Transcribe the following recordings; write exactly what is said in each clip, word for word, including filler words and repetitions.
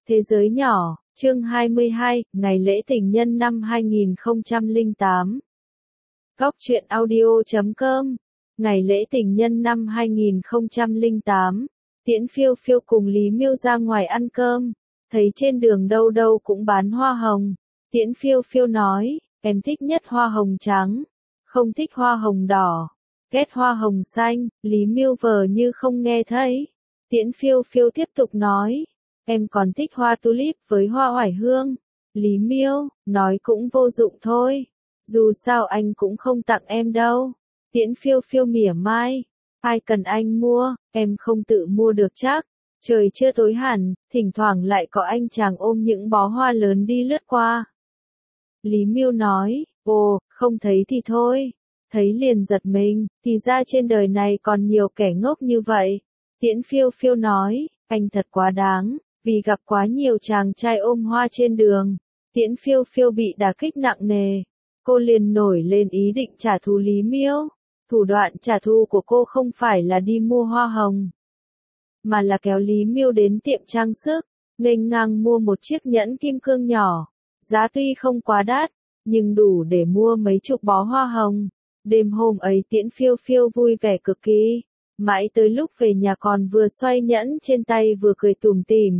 Thế giới nhỏ, chương hai mươi hai, ngày lễ tình nhân năm hai nghìn không trăm lẻ tám. Góc truyện audio chấm com. Ngày lễ tình nhân năm hai nghìn không trăm lẻ tám. Tiễn Phiêu Phiêu cùng Lý Miêu ra ngoài ăn cơm, thấy trên đường đâu đâu cũng bán hoa hồng. Tiễn Phiêu Phiêu nói, em thích nhất hoa hồng trắng, không thích hoa hồng đỏ, ghét hoa hồng xanh. Lý Miêu vờ như không nghe thấy. Tiễn Phiêu Phiêu tiếp tục nói, em còn thích hoa tulip với hoa oải hương. Lý Miêu, nói cũng vô dụng thôi, dù sao anh cũng không tặng em đâu. Tiễn Phiêu Phiêu mỉa mai, ai cần anh mua, em không tự mua được chắc. Trời chưa tối hẳn, thỉnh thoảng lại có anh chàng ôm những bó hoa lớn đi lướt qua. Lý Miêu nói, ồ, không thấy thì thôi, thấy liền giật mình, thì ra trên đời này còn nhiều kẻ ngốc như vậy. Tiễn Phiêu Phiêu nói, anh thật quá đáng, vì gặp quá nhiều chàng trai ôm hoa trên đường. Tiễn Phiêu Phiêu bị đả kích nặng nề, cô liền nổi lên ý định trả thù Lý Miêu. Thủ đoạn trả thù của cô không phải là đi mua hoa hồng, mà là kéo Lý Miêu đến tiệm trang sức, nghênh ngang mua một chiếc nhẫn kim cương nhỏ. Giá tuy không quá đắt, nhưng đủ để mua mấy chục bó hoa hồng. Đêm hôm ấy Tiễn Phiêu Phiêu vui vẻ cực kỳ, mãi tới lúc về nhà còn vừa xoay nhẫn trên tay vừa cười tủm tỉm.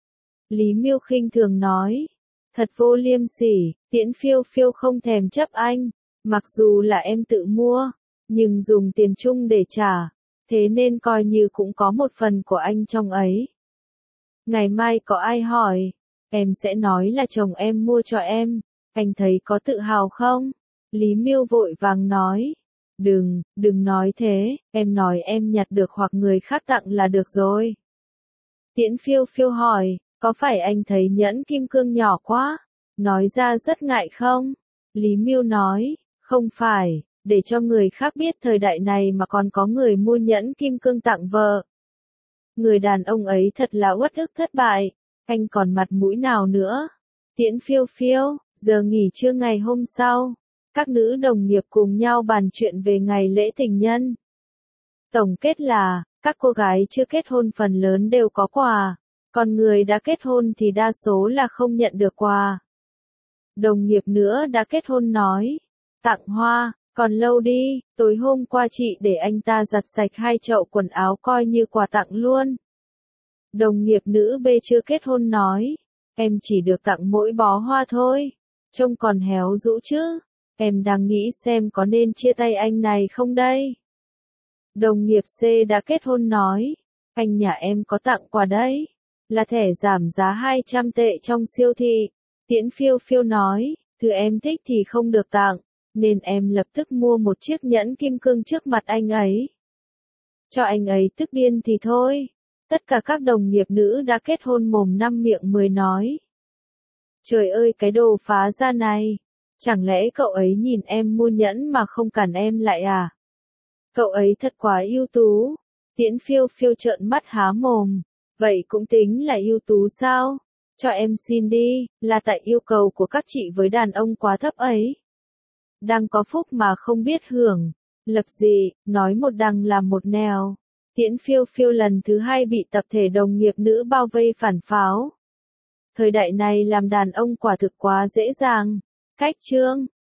Lý Miêu khinh thường nói, thật vô liêm sỉ. Tiễn Phiêu Phiêu không thèm chấp anh, mặc dù là em tự mua, nhưng dùng tiền chung để trả, thế nên coi như cũng có một phần của anh trong ấy. Ngày mai có ai hỏi, em sẽ nói là chồng em mua cho em, anh thấy có tự hào không? Lý Miêu vội vàng nói, đừng, đừng nói thế, em nói em nhặt được hoặc người khác tặng là được rồi. Tiễn Phiêu Phiêu hỏi, có phải anh thấy nhẫn kim cương nhỏ quá, nói ra rất ngại không? Lý Miêu nói, không phải, để cho người khác biết thời đại này mà còn có người mua nhẫn kim cương tặng vợ. Người đàn ông ấy thật là uất ức thất bại, anh còn mặt mũi nào nữa? Tiễn Phiêu Phiêu, giờ nghỉ trưa ngày hôm sau, các nữ đồng nghiệp cùng nhau bàn chuyện về ngày lễ tình nhân. Tổng kết là, các cô gái chưa kết hôn phần lớn đều có quà, còn người đã kết hôn thì đa số là không nhận được quà. Đồng nghiệp nữa đã kết hôn nói, tặng hoa, còn lâu đi, tối hôm qua chị để anh ta giặt sạch hai chậu quần áo coi như quà tặng luôn. Đồng nghiệp nữ B chưa kết hôn nói, em chỉ được tặng mỗi bó hoa thôi, trông còn héo rũ chứ, em đang nghĩ xem có nên chia tay anh này không đây. Đồng nghiệp C đã kết hôn nói, anh nhà em có tặng quà đấy, là thẻ giảm giá hai trăm tệ trong siêu thị. Tiễn Phiêu Phiêu nói, thứ em thích thì không được tặng, nên em lập tức mua một chiếc nhẫn kim cương trước mặt anh ấy. Cho anh ấy tức điên thì thôi. Tất cả các đồng nghiệp nữ đã kết hôn mồm năm miệng mười nói. Trời ơi cái đồ phá ra này, chẳng lẽ cậu ấy nhìn em mua nhẫn mà không cản em lại à? Cậu ấy thật quá ưu tú. Tiễn Phiêu Phiêu trợn mắt há mồm, vậy cũng tính là ưu tú sao? Cho em xin đi, là tại yêu cầu của các chị với đàn ông quá thấp ấy. Đang có phúc mà không biết hưởng, lập dị, nói một đằng làm một nẻo. Tiễn Phiêu Phiêu lần thứ hai bị tập thể đồng nghiệp nữ bao vây phản pháo. Thời đại này làm đàn ông quả thực quá dễ dàng. Cách chương